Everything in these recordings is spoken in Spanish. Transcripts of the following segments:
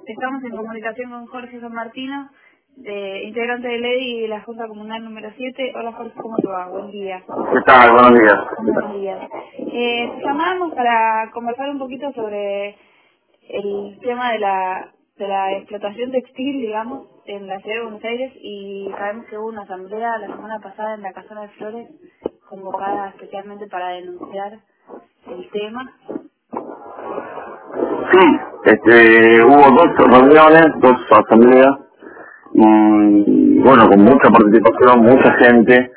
Estamos en comunicación con Jorge San Martino, integrante de ley y de la Junta Comunal número 7. Hola Jorge, ¿cómo te va? Buen día. ¿Qué tal? Buenos días. Buenos días. Te llamamos para conversar un poquito sobre el tema de la explotación textil, digamos, en la ciudad de Buenos Aires, y sabemos que hubo una asamblea la semana pasada en la Casona de Flores, convocada especialmente para denunciar el tema. Sí, hubo dos reuniones, dos asambleas, y bueno, con mucha participación, mucha gente,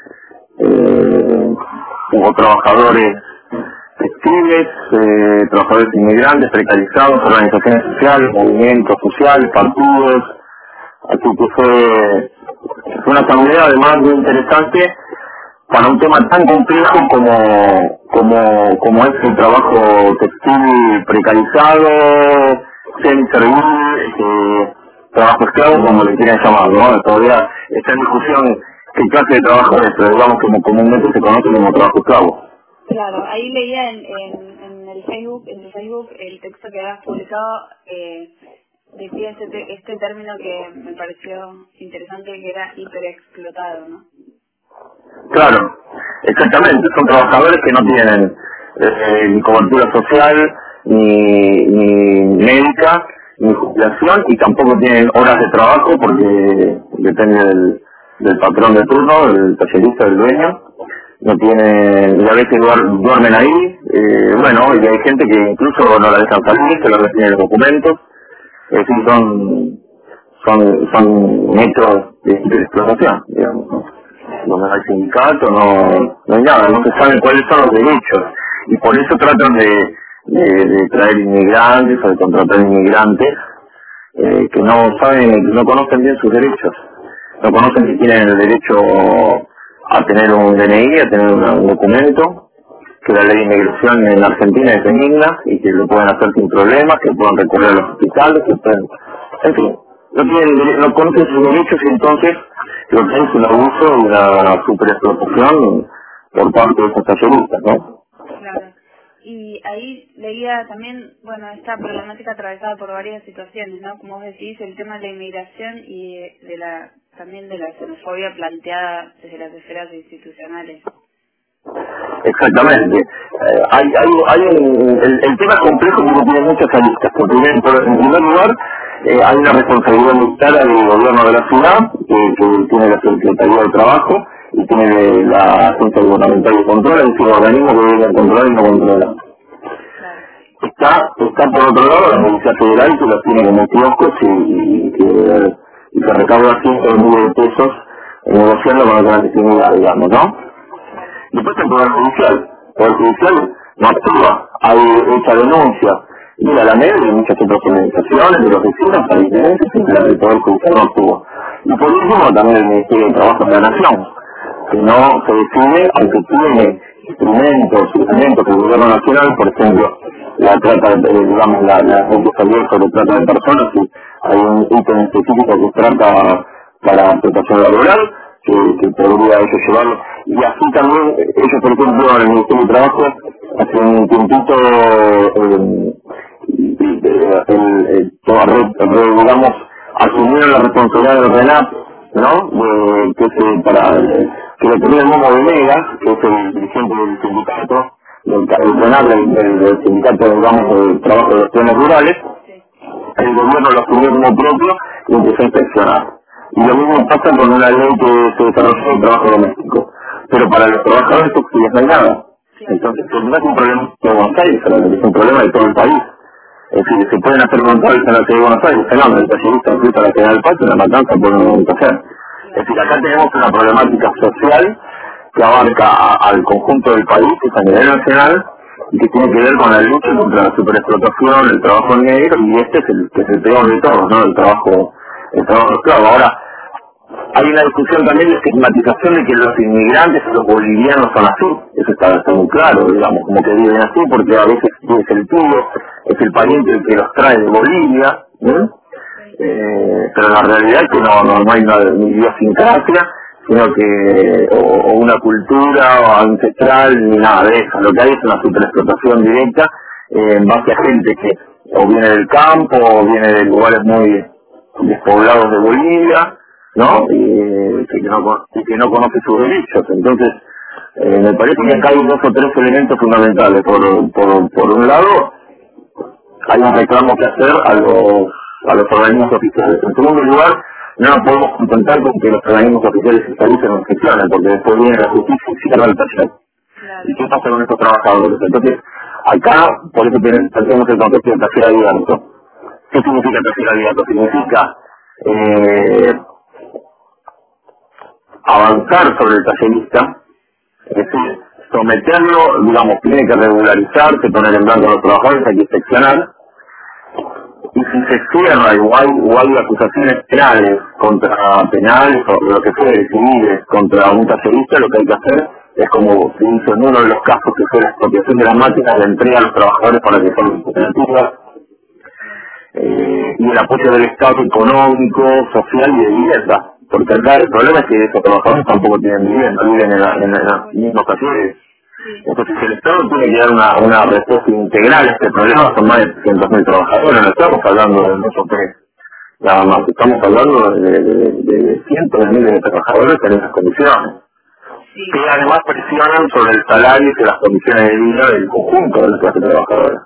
hubo trabajadores textiles, trabajadores inmigrantes, precarizados, organizaciones sociales, movimientos sociales, partidos, así que fue una asamblea además muy interesante para un tema tan complejo como es el trabajo textil precarizado, semi-servil, trabajo esclavo, como le quieren llamar, ¿no? Todavía está en discusión qué clase de trabajo es, pero digamos que comúnmente se conoce como trabajo esclavo. Claro, ahí leía en el Facebook, el texto que habías publicado, decía este término que me pareció interesante, que era hiperexplotado, ¿no? Claro, exactamente, son trabajadores que no tienen ni cobertura social, ni médica, ni jubilación, y tampoco tienen horas de trabajo porque depende del patrón de turno, del tallerista, del dueño. No tienen, y a veces duermen ahí, bueno, y hay gente que incluso no la dejan salir, se les retienen los documentos, es decir, son hechos de explotación, digamos, ¿no? Donde no hay sindicato, no hay nada, no se sabe cuáles son los derechos, y por eso tratan de traer inmigrantes o de contratar inmigrantes que no conocen bien sus derechos, no conocen que tienen el derecho a tener un DNI, a tener un documento, que la ley de inmigración en Argentina es benigna y que lo pueden hacer sin problemas, que pueden recurrir a los hospitales, que pueden, en fin, no conocen sus derechos, y entonces lo que es un abuso y una superexplotación por parte de esos talleristas, ¿no? Claro. Y ahí leía también, bueno, esta problemática atravesada por varias situaciones, ¿no? Como vos decís, el tema de la inmigración y también de la xenofobia planteada desde las esferas institucionales. Exactamente. El tema es complejo porque tiene muchas aristas. En primer lugar, hay una responsabilidad muy clara del gobierno de la ciudad, que tiene la Secretaría de Trabajo y tiene la Agencia Gubernamental de Control, es decir, organismo que debe controlar y no controla. Está por otro lado la Policía Federal, que los tiene como kioscos y que recauda cientos de miles de pesos negociando con la clandestinidad, digamos, ¿no? Después el Poder Judicial. El Poder Judicial no actúa, hay hecha denuncia. Y a la MED y muchas otras organizaciones de los vecinos para diferencias, y el Poder Judicial no actúa. Y por último también el Ministerio de Trabajo de la Nación, que no se decide, aunque tiene instrumentos que el Gobierno Nacional, por ejemplo, la trata digamos, la responsabilidad sobre trata de personas, y hay un ítem específico que trata para explotación laboral, que podría eso llevarlo. Y así también, ellos por ejemplo en el Ministerio de Trabajo, hace un tiempito, digamos, asumieron la responsabilidad del RENAP, ¿no? Que lo tenía el Momo Venegas, que es el dirigente del sindicato, el RENAP del sindicato, digamos, de trabajo de los planes rurales. El gobierno lo asumió como propio y empezó a inspeccionar. Y lo mismo pasa con una ley que se desarrolló en trabajo doméstico. Pero para los trabajadores textiles no hay nada. Entonces, no es un problema de Buenos Aires, es un problema de todo el país. Es decir, se pueden hacer controles en la ciudad de Buenos Aires, no, el tallerista incluso la General Paz, en la matanza pueden hacer. Es decir, acá tenemos una problemática social que abarca al conjunto del país, que es a nivel nacional, y que tiene que ver con la lucha contra la superexplotación, el trabajo negro, y este es el peor de todos, ¿no? El trabajo esclavo. Ahora, hay una discusión también de estigmatización de que los inmigrantes, los bolivianos son así. Eso está muy claro, digamos, como que viven así, porque a veces es el tío, es el pariente el que los trae de Bolivia, ¿no? Pero la realidad es que no hay ni idiosincrasia, sino que o una cultura ancestral, ni nada de eso. Lo que hay es una superexplotación directa en base a gente que o viene del campo, o viene de lugares muy despoblados de Bolivia, ¿no? Y que no conoce sus derechos. Entonces, me parece que acá hay dos o tres elementos fundamentales. Por un lado, hay un reclamo que hacer a los organismos oficiales. En segundo lugar, no nos podemos contentar con que los organismos oficiales fiscalicen o gestionen, porque después viene la justicia y cierra el taller. ¿Y qué pasa con estos trabajadores? Entonces, acá, por eso tenemos el concepto de taller abierto. ¿Qué significa taller abierto? Significa avanzar sobre el tallerista, es decir, someterlo, digamos, tiene que regularizarse, poner en blanco a los trabajadores, hay que inspeccionar, y si se cierra o hay acusaciones penales o lo que fuere, civiles, contra un tallerista, lo que hay que hacer es, como se hizo en uno de los casos que fue la expropiación de las máquinas, de entrega a los trabajadores para que sean operativas, y el apoyo del Estado económico, social y de vivienda. Porque acá el problema es que esos trabajadores tampoco tienen vivienda, viven en los mismos talleres. Entonces el Estado tiene que dar una respuesta integral a este problema. Son más de 300.000 trabajadores, no estamos hablando de 2 o 3, nada más, estamos hablando de cientos de miles de trabajadores en esas condiciones, que además presionan sobre el salario y las condiciones de vida del conjunto de la clase trabajadora.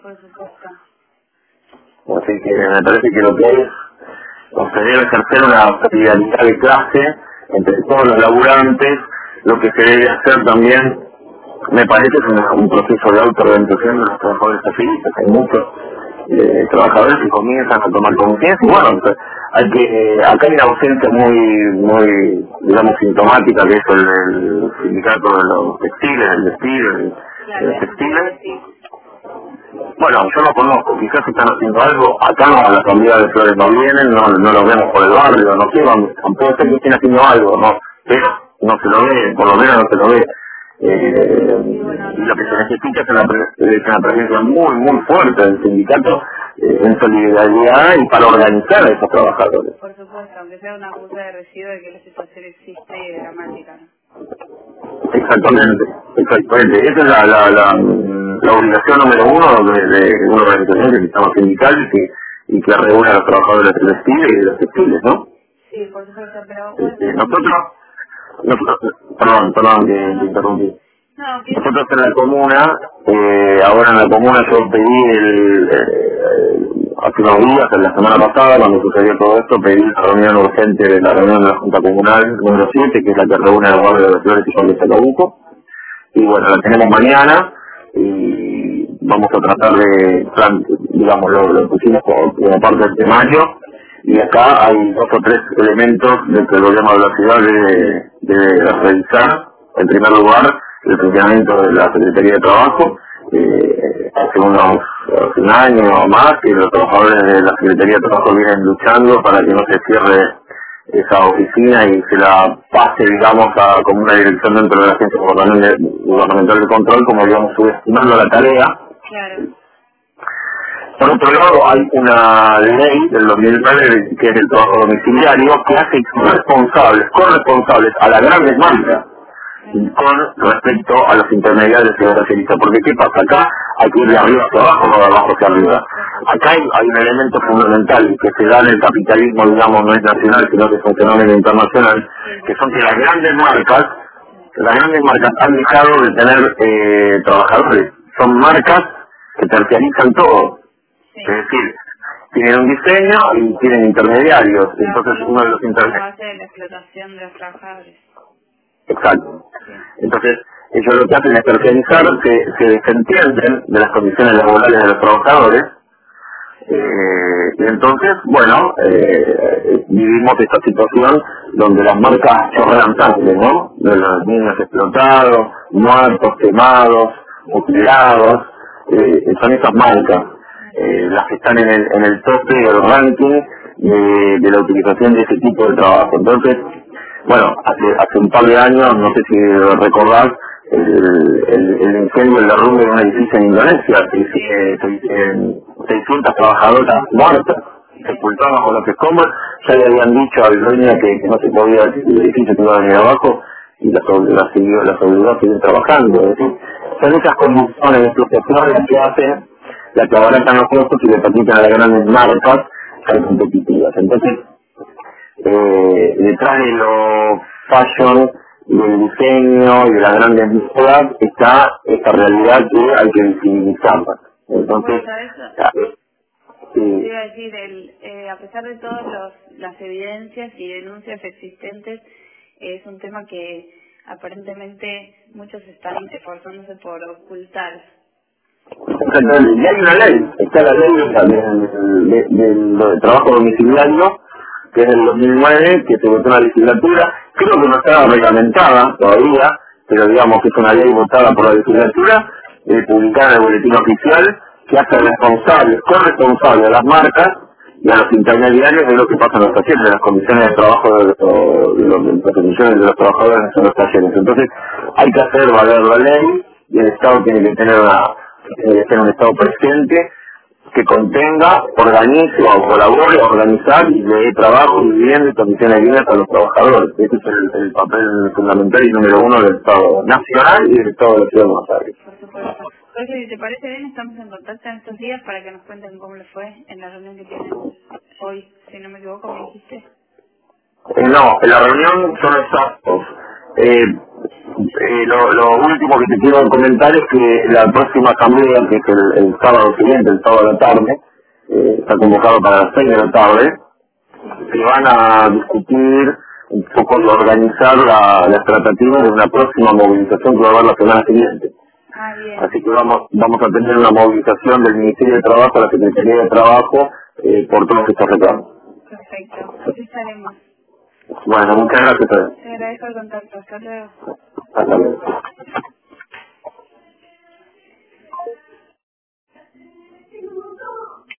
Así que me parece que lo que es, se debe ejercer una solidaridad de clase entre todos los laburantes. Lo que se debe hacer también, me parece, es un proceso de autorganización de los trabajadores talleristas. Hay muchos trabajadores que comienzan a tomar conciencia y bueno, acá hay una ausencia muy, digamos, sintomática, que es el sindicato de los textiles, el despido, de los textiles. Bueno, yo no conozco, quizás están haciendo algo, acá no, la comunidad de Flores no vienen, no los vemos por el barrio, no sé, puede ser que estén haciendo algo, ¿no? Pero no se lo ve, por lo menos no se lo ve. Lo que se necesita es una presencia muy fuerte del sindicato en solidaridad y para organizar a esos trabajadores. Por supuesto, aunque sea una acusa de recibo de que la situación existe y es dramática, ¿no? Exactamente. Esa es la obligación número uno de una organización que se llama sindical y que reúne a los trabajadores del textil y de los textiles, ¿no? Sí, por supuesto, pero... Perdón que interrumpí. Nosotros en la comuna, ahora en la comuna yo pedí hace unos días, en la semana pasada, cuando sucedió todo esto, pedí la reunión urgente de la reunión de la Junta Comunal número 7, que es la que reúne a los barrios de Flores y Juan de Chacabuco. Y bueno, la tenemos mañana y vamos a tratar de, digamos, lo pusimos como parte del temario. Y acá hay 2 o 3 elementos de que el gobierno de la ciudad debe revisar. En primer lugar, el funcionamiento de la Secretaría de Trabajo. Hace un año o más que los trabajadores de la Secretaría de Trabajo vienen luchando para que no se cierre esa oficina y se la pase, digamos, como una dirección dentro de la Agencia Gubernamental de Control, como digamos, subestimando la tarea. Claro. Por otro lado, hay una ley del 2009 que es el trabajo domiciliario que hace corresponsables a las grandes marcas con respecto a los intermediarios y los talleristas. Porque ¿qué pasa? Acá hay que ir de arriba hacia abajo, no de abajo hacia arriba. Acá hay un elemento fundamental que se da en el capitalismo, digamos, no es nacional, sino que es un fenómeno internacional, que son que las grandes marcas han dejado de tener trabajadores. Son marcas que terciarizan todo. Es decir, tienen un diseño y tienen intermediarios. Entonces uno de los intermediarios... base de la explotación de los trabajadores. Exacto. Entonces, ellos lo que hacen es terciarizar, se desentienden de las condiciones laborales de los trabajadores, y entonces, bueno, vivimos esta situación donde las marcas chorrean sangre, ¿no? De los niños explotados, muertos, quemados, mutilados, son esas marcas, las que están en el tope del ranking de la utilización de ese tipo de trabajo. Entonces, bueno, hace un par de años, no sé si recordás, el incendio, el derrumbe de un edificio en Indonesia, 600 trabajadoras muertas, sepultadas con los escombros. Ya le habían dicho al dueño que no se podía, el edificio que iba a venir abajo, y las obligó a seguir trabajando. Es decir, son esas condiciones de explotación que hacen las que abaratan los costos y le permiten a las grandes marcas ser competitivas. Entonces, detrás de lo fashion y del diseño y de las grandes modas está esta realidad que hay que visibilizarla. Entonces, te iba a decir, a pesar de todas las evidencias y denuncias existentes, es un tema que aparentemente muchos están esforzándose por ocultar. Y hay una ley, está la ley del trabajo domiciliario, que es del 2009, que se votó en la legislatura. Creo que no estaba reglamentada todavía, pero digamos que es una ley votada por la legislatura, publicada en el boletín oficial, que hace corresponsable a las marcas y a los intermediarios de lo que pasa en los talleres, de las condiciones de trabajo de las condiciones de los trabajadores en los talleres. Entonces hay que hacer valer la ley y el Estado tiene que tener un Estado presente que contenga, organice o colabore a organizar y le dé trabajo, vivienda y condiciones dignas a los trabajadores. Ese es el papel fundamental y número uno del Estado nacional y del Estado de la Ciudad de Buenos Aires. Por supuesto. Entonces, si te parece bien, estamos en contacto en estos días para que nos cuenten cómo les fue en la reunión que tienen hoy, si no me equivoco, me dijiste. No, en la reunión son exactos. Lo último que te quiero comentar es que la próxima asamblea, que es el sábado siguiente, el sábado de la tarde, está convocado para las 6 de la tarde, se van a discutir un poco de organizar las tratativas de una próxima movilización que va a haber la semana siguiente. Bien. Así que vamos a tener una movilización del Ministerio de Trabajo a la Secretaría de Trabajo por todos estos reclamos. Perfecto, así estaremos. Bueno, muchas gracias. Te agradezco el contacto, hasta luego. Hasta luego.